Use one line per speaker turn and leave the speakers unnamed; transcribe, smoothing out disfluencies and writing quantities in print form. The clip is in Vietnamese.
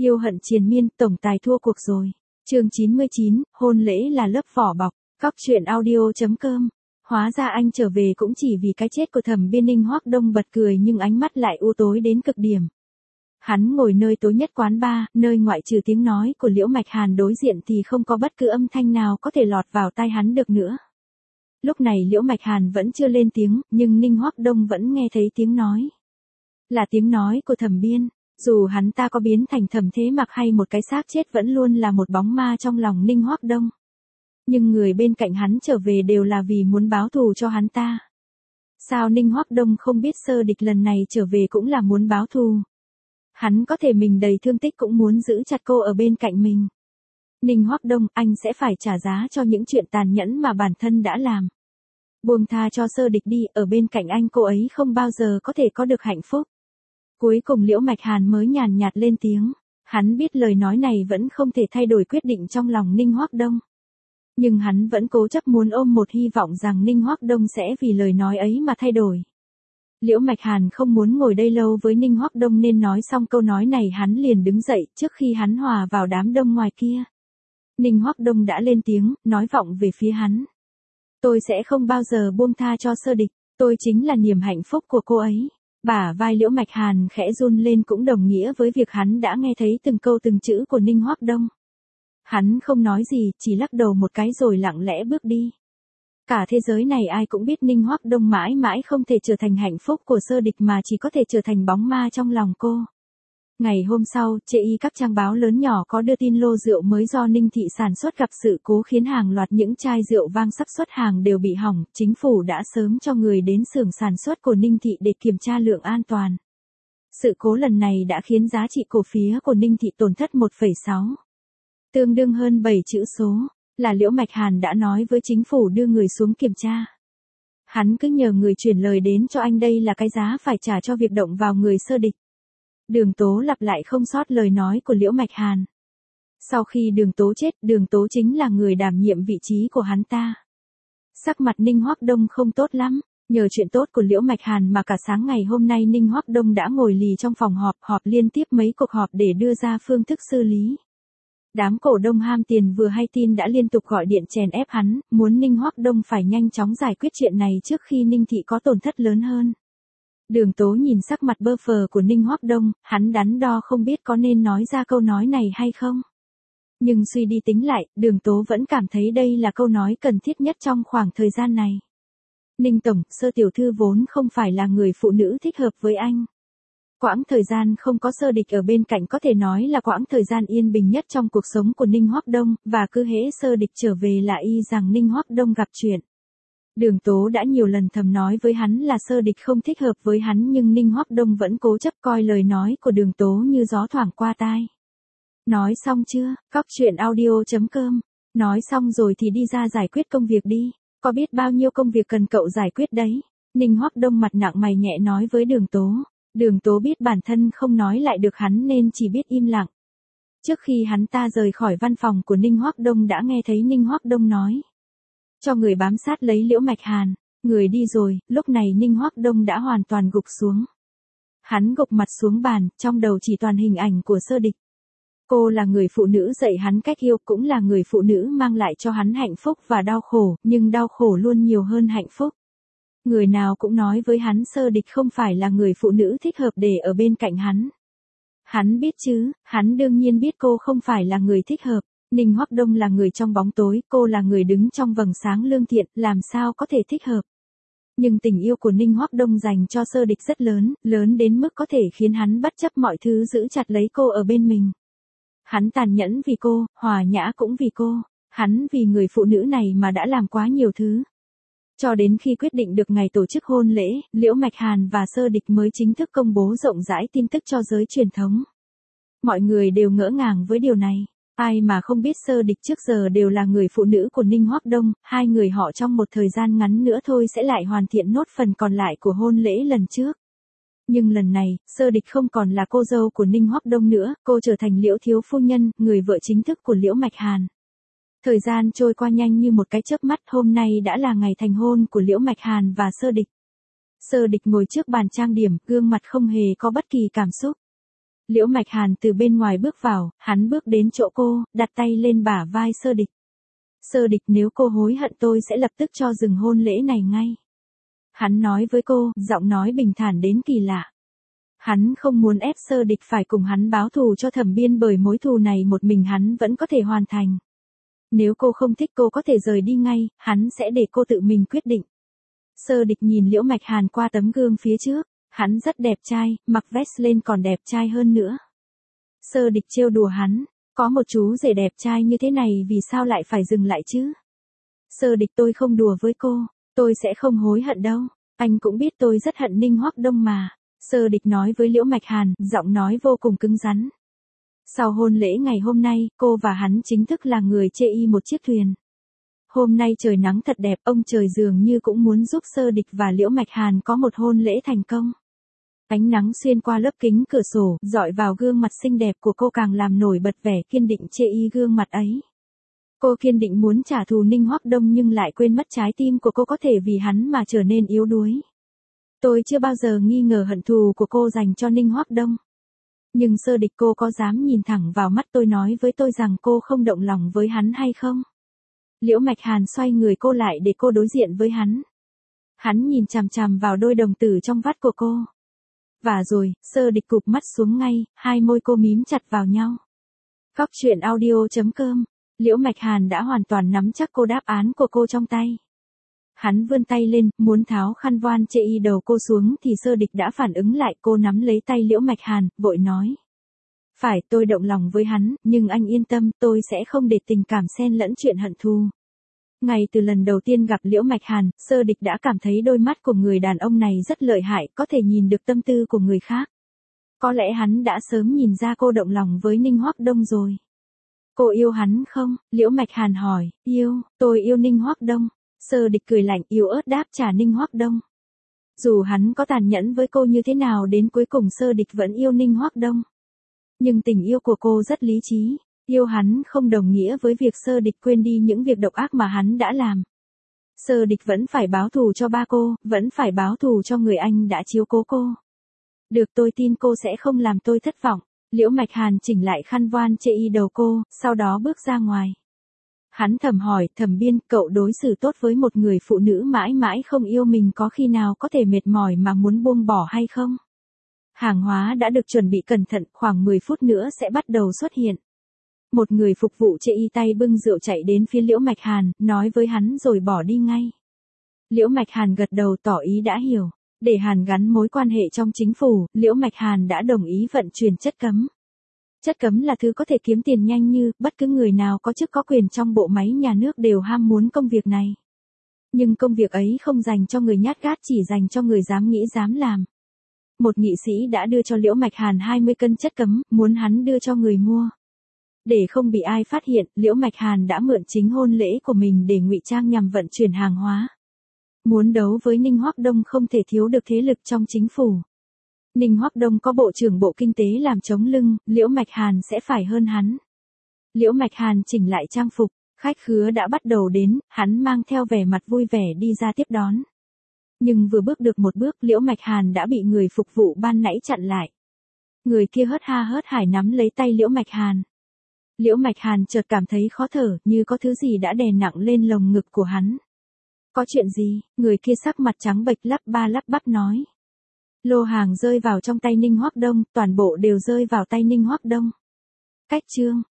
Yêu hận triền miên, tổng tài thua cuộc rồi. Chương 99, hôn lễ là lớp vỏ bọc. Cóc truyện audio.com. Hóa ra anh trở về cũng chỉ vì cái chết của Thẩm Biên. Ninh Hoắc Đông bật cười nhưng ánh mắt lại u tối đến cực điểm. Hắn ngồi nơi tối nhất quán bar, nơi ngoại trừ tiếng nói của Liễu Mạch Hàn đối diện thì không có bất cứ âm thanh nào có thể lọt vào tai hắn được nữa. Lúc này Liễu Mạch Hàn vẫn chưa lên tiếng, nhưng Ninh Hoắc Đông vẫn nghe thấy tiếng nói. Là tiếng nói của Thẩm Biên. Dù hắn ta có biến thành Thẩm Thế Mặc hay một cái xác chết vẫn luôn là một bóng ma trong lòng Ninh Hoắc Đông. Nhưng người bên cạnh hắn trở về đều là vì muốn báo thù cho hắn ta. Sao Ninh Hoắc Đông không biết Sơ Địch lần này trở về cũng là muốn báo thù? Hắn có thể mình đầy thương tích cũng muốn giữ chặt cô ở bên cạnh mình. Ninh Hoắc Đông, anh sẽ phải trả giá cho những chuyện tàn nhẫn mà bản thân đã làm. Buông tha cho Sơ Địch đi, ở bên cạnh anh cô ấy không bao giờ có thể có được hạnh phúc. Cuối cùng Liễu Mạch Hàn mới nhàn nhạt lên tiếng. Hắn biết lời nói này vẫn không thể thay đổi quyết định trong lòng Ninh Hoắc Đông. Nhưng hắn vẫn cố chấp muốn ôm một hy vọng rằng Ninh Hoắc Đông sẽ vì lời nói ấy mà thay đổi. Liễu Mạch Hàn không muốn ngồi đây lâu với Ninh Hoắc Đông nên nói xong câu nói này hắn liền đứng dậy trước khi hắn hòa vào đám đông ngoài kia. Ninh Hoắc Đông đã lên tiếng, nói vọng về phía hắn. Tôi sẽ không bao giờ buông tha cho Sơ Địch, tôi chính là niềm hạnh phúc của cô ấy. Bả vai Liễu Mạch Hàn khẽ run lên cũng đồng nghĩa với việc hắn đã nghe thấy từng câu từng chữ của Ninh Hoắc Đông. Hắn không nói gì, chỉ lắc đầu một cái rồi lặng lẽ bước đi. Cả thế giới này ai cũng biết Ninh Hoắc Đông mãi mãi không thể trở thành hạnh phúc của Sơ Địch mà chỉ có thể trở thành bóng ma trong lòng cô. Ngày hôm sau, chê y các trang báo lớn nhỏ có đưa tin lô rượu mới do Ninh Thị sản xuất gặp sự cố khiến hàng loạt những chai rượu vang sắp xuất hàng đều bị hỏng. Chính phủ đã sớm cho người đến xưởng sản xuất của Ninh Thị để kiểm tra lượng an toàn. Sự cố lần này đã khiến giá trị cổ phiếu của Ninh Thị tổn thất 1,6. Tương đương hơn 7 chữ số, là Liễu Mạch Hàn đã nói với chính phủ đưa người xuống kiểm tra. Hắn cứ nhờ người chuyển lời đến cho anh đây là cái giá phải trả cho việc động vào người Sơ Địch. Đường Tố lặp lại không sót lời nói của Liễu Mạch Hàn. Sau khi Đường Tố chết, Đường Tố chính là người đảm nhiệm vị trí của hắn ta. Sắc mặt Ninh Hoắc Đông không tốt lắm, nhờ chuyện tốt của Liễu Mạch Hàn mà cả sáng ngày hôm nay Ninh Hoắc Đông đã ngồi lì trong phòng họp liên tiếp mấy cuộc họp để đưa ra phương thức xử lý. Đám cổ đông ham tiền vừa hay tin đã liên tục gọi điện chèn ép hắn, muốn Ninh Hoắc Đông phải nhanh chóng giải quyết chuyện này trước khi Ninh Thị có tổn thất lớn hơn. Đường Tố nhìn sắc mặt bơ phờ của Ninh Hoắc Đông, hắn đắn đo không biết có nên nói ra câu nói này hay không. Nhưng suy đi tính lại, Đường Tố vẫn cảm thấy đây là câu nói cần thiết nhất trong khoảng thời gian này. Ninh Tổng, Sơ Tiểu Thư vốn không phải là người phụ nữ thích hợp với anh. Quãng thời gian không có Sơ Địch ở bên cạnh có thể nói là quãng thời gian yên bình nhất trong cuộc sống của Ninh Hoắc Đông, và cứ hễ Sơ Địch trở về là y rằng Ninh Hoắc Đông gặp chuyện. Đường Tố đã nhiều lần thầm nói với hắn là Sơ Địch không thích hợp với hắn nhưng Ninh Hoắc Đông vẫn cố chấp coi lời nói của Đường Tố như gió thoảng qua tai. Nói xong chưa, cóc truyện audio.com. Nói xong rồi thì đi ra giải quyết công việc đi, có biết bao nhiêu công việc cần cậu giải quyết đấy. Ninh Hoắc Đông mặt nặng mày nhẹ nói với Đường Tố. Đường Tố biết bản thân không nói lại được hắn nên chỉ biết im lặng. Trước khi hắn ta rời khỏi văn phòng của Ninh Hoắc Đông đã nghe thấy Ninh Hoắc Đông nói. Cho người bám sát lấy Liễu Mạch Hàn, người đi rồi, lúc này Ninh Hoắc Đông đã hoàn toàn gục xuống. Hắn gục mặt xuống bàn, trong đầu chỉ toàn hình ảnh của Sơ Địch. Cô là người phụ nữ dạy hắn cách yêu, cũng là người phụ nữ mang lại cho hắn hạnh phúc và đau khổ, nhưng đau khổ luôn nhiều hơn hạnh phúc. Người nào cũng nói với hắn Sơ Địch không phải là người phụ nữ thích hợp để ở bên cạnh hắn. Hắn biết chứ, hắn đương nhiên biết cô không phải là người thích hợp. Ninh Hoắc Đông là người trong bóng tối, cô là người đứng trong vầng sáng lương thiện, làm sao có thể thích hợp. Nhưng tình yêu của Ninh Hoắc Đông dành cho Sơ Địch rất lớn, lớn đến mức có thể khiến hắn bất chấp mọi thứ giữ chặt lấy cô ở bên mình. Hắn tàn nhẫn vì cô, hòa nhã cũng vì cô, hắn vì người phụ nữ này mà đã làm quá nhiều thứ. Cho đến khi quyết định được ngày tổ chức hôn lễ, Liễu Mạch Hàn và Sơ Địch mới chính thức công bố rộng rãi tin tức cho giới truyền thống. Mọi người đều ngỡ ngàng với điều này. Ai mà không biết Sơ Địch trước giờ đều là người phụ nữ của Ninh Hoắc Đông, hai người họ trong một thời gian ngắn nữa thôi sẽ lại hoàn thiện nốt phần còn lại của hôn lễ lần trước. Nhưng lần này, Sơ Địch không còn là cô dâu của Ninh Hoắc Đông nữa, cô trở thành Liễu thiếu phu nhân, người vợ chính thức của Liễu Mạch Hàn. Thời gian trôi qua nhanh như một cái chớp mắt, hôm nay đã là ngày thành hôn của Liễu Mạch Hàn và Sơ Địch. Sơ Địch ngồi trước bàn trang điểm, gương mặt không hề có bất kỳ cảm xúc. Liễu Mạch Hàn từ bên ngoài bước vào, hắn bước đến chỗ cô, đặt tay lên bả vai Sơ Địch. Sơ Địch, nếu cô hối hận tôi sẽ lập tức cho dừng hôn lễ này ngay. Hắn nói với cô, giọng nói bình thản đến kỳ lạ. Hắn không muốn ép Sơ Địch phải cùng hắn báo thù cho Thẩm Biên bởi mối thù này một mình hắn vẫn có thể hoàn thành. Nếu cô không thích cô có thể rời đi ngay, hắn sẽ để cô tự mình quyết định. Sơ Địch nhìn Liễu Mạch Hàn qua tấm gương phía trước, hắn rất đẹp trai, mặc vest lên còn đẹp trai hơn nữa. Sơ Địch trêu đùa hắn, có một chú rể đẹp trai như thế này vì sao lại phải dừng lại chứ? Sơ Địch, tôi không đùa với cô, tôi sẽ không hối hận đâu, anh cũng biết tôi rất hận Ninh Hoắc Đông mà. Sơ Địch nói với Liễu Mạch Hàn, giọng nói vô cùng cứng rắn. Sau hôn lễ ngày hôm nay, cô và hắn chính thức là người chê y một chiếc thuyền. Hôm nay trời nắng thật đẹp, ông trời dường như cũng muốn giúp Sơ Địch và Liễu Mạch Hàn có một hôn lễ thành công. Ánh nắng xuyên qua lớp kính cửa sổ, dọi vào gương mặt xinh đẹp của cô càng làm nổi bật vẻ kiên định chê y gương mặt ấy. Cô kiên định muốn trả thù Ninh Hoắc Đông nhưng lại quên mất trái tim của cô có thể vì hắn mà trở nên yếu đuối. Tôi chưa bao giờ nghi ngờ hận thù của cô dành cho Ninh Hoắc Đông. Nhưng Sơ Địch, cô có dám nhìn thẳng vào mắt tôi nói với tôi rằng cô không động lòng với hắn hay không? Liễu Mạch Hàn xoay người cô lại để cô đối diện với hắn. Hắn nhìn chằm chằm vào đôi đồng tử trong vắt của cô. Và rồi, Sơ Địch cụp mắt xuống ngay, hai môi cô mím chặt vào nhau. Góc truyện audio.com. Liễu Mạch Hàn đã hoàn toàn nắm chắc cô đáp án của cô trong tay. Hắn vươn tay lên, muốn tháo khăn voan chê y đầu cô xuống thì Sơ Địch đã phản ứng lại, cô nắm lấy tay Liễu Mạch Hàn, vội nói. Phải, tôi động lòng với hắn, nhưng anh yên tâm, tôi sẽ không để tình cảm xen lẫn chuyện hận thù. Ngay từ lần đầu tiên gặp Liễu Mạch Hàn, Sơ Địch đã cảm thấy đôi mắt của người đàn ông này rất lợi hại, có thể nhìn được tâm tư của người khác. Có lẽ hắn đã sớm nhìn ra cô động lòng với Ninh Hoắc Đông rồi. Cô yêu hắn không? Liễu Mạch Hàn hỏi. Yêu, tôi yêu Ninh Hoắc Đông. Sơ Địch cười lạnh yếu ớt đáp trả Ninh Hoắc Đông. Dù hắn có tàn nhẫn với cô như thế nào đến cuối cùng Sơ Địch vẫn yêu Ninh Hoắc Đông. Nhưng tình yêu của cô rất lý trí. Yêu hắn không đồng nghĩa với việc Sơ Địch quên đi những việc độc ác mà hắn đã làm. Sơ Địch vẫn phải báo thù cho ba cô, vẫn phải báo thù cho người anh đã chiếu cố cô. Được, tôi tin cô sẽ không làm tôi thất vọng. Liễu Mạch Hàn chỉnh lại khăn voan chê y đầu cô, sau đó bước ra ngoài. Hắn thầm hỏi, Thẩm Biên, cậu đối xử tốt với một người phụ nữ mãi mãi không yêu mình có khi nào có thể mệt mỏi mà muốn buông bỏ hay không? Hàng hóa đã được chuẩn bị cẩn thận, khoảng 10 phút nữa sẽ bắt đầu xuất hiện. Một người phục vụ chê y tay bưng rượu chạy đến phía Liễu Mạch Hàn, nói với hắn rồi bỏ đi ngay. Liễu Mạch Hàn gật đầu tỏ ý đã hiểu. Để hàn gắn mối quan hệ trong chính phủ, Liễu Mạch Hàn đã đồng ý vận chuyển chất cấm. Chất cấm là thứ có thể kiếm tiền nhanh như, bất cứ người nào có chức có quyền trong bộ máy nhà nước đều ham muốn công việc này. Nhưng công việc ấy không dành cho người nhát gát, chỉ dành cho người dám nghĩ dám làm. Một nghị sĩ đã đưa cho Liễu Mạch Hàn 20 cân chất cấm, muốn hắn đưa cho người mua. Để không bị ai phát hiện, Liễu Mạch Hàn đã mượn chính hôn lễ của mình để ngụy trang nhằm vận chuyển hàng hóa. Muốn đấu với Ninh Hoắc Đông không thể thiếu được thế lực trong chính phủ. Ninh Hoắc Đông có bộ trưởng bộ kinh tế làm chống lưng, Liễu Mạch Hàn sẽ phải hơn hắn. Liễu Mạch Hàn chỉnh lại trang phục, khách khứa đã bắt đầu đến, hắn mang theo vẻ mặt vui vẻ đi ra tiếp đón. Nhưng vừa bước được một bước, Liễu Mạch Hàn đã bị người phục vụ ban nãy chặn lại. Người kia hớt ha hớt hải nắm lấy tay Liễu Mạch Hàn. Liễu Mạch Hàn chợt cảm thấy khó thở, như có thứ gì đã đè nặng lên lồng ngực của hắn. Có chuyện gì? Người kia sắc mặt trắng bệch lắp ba lắp bắp nói. Lô hàng rơi vào trong tay Ninh Hoắc Đông, toàn bộ đều rơi vào tay Ninh Hoắc Đông. Cách chương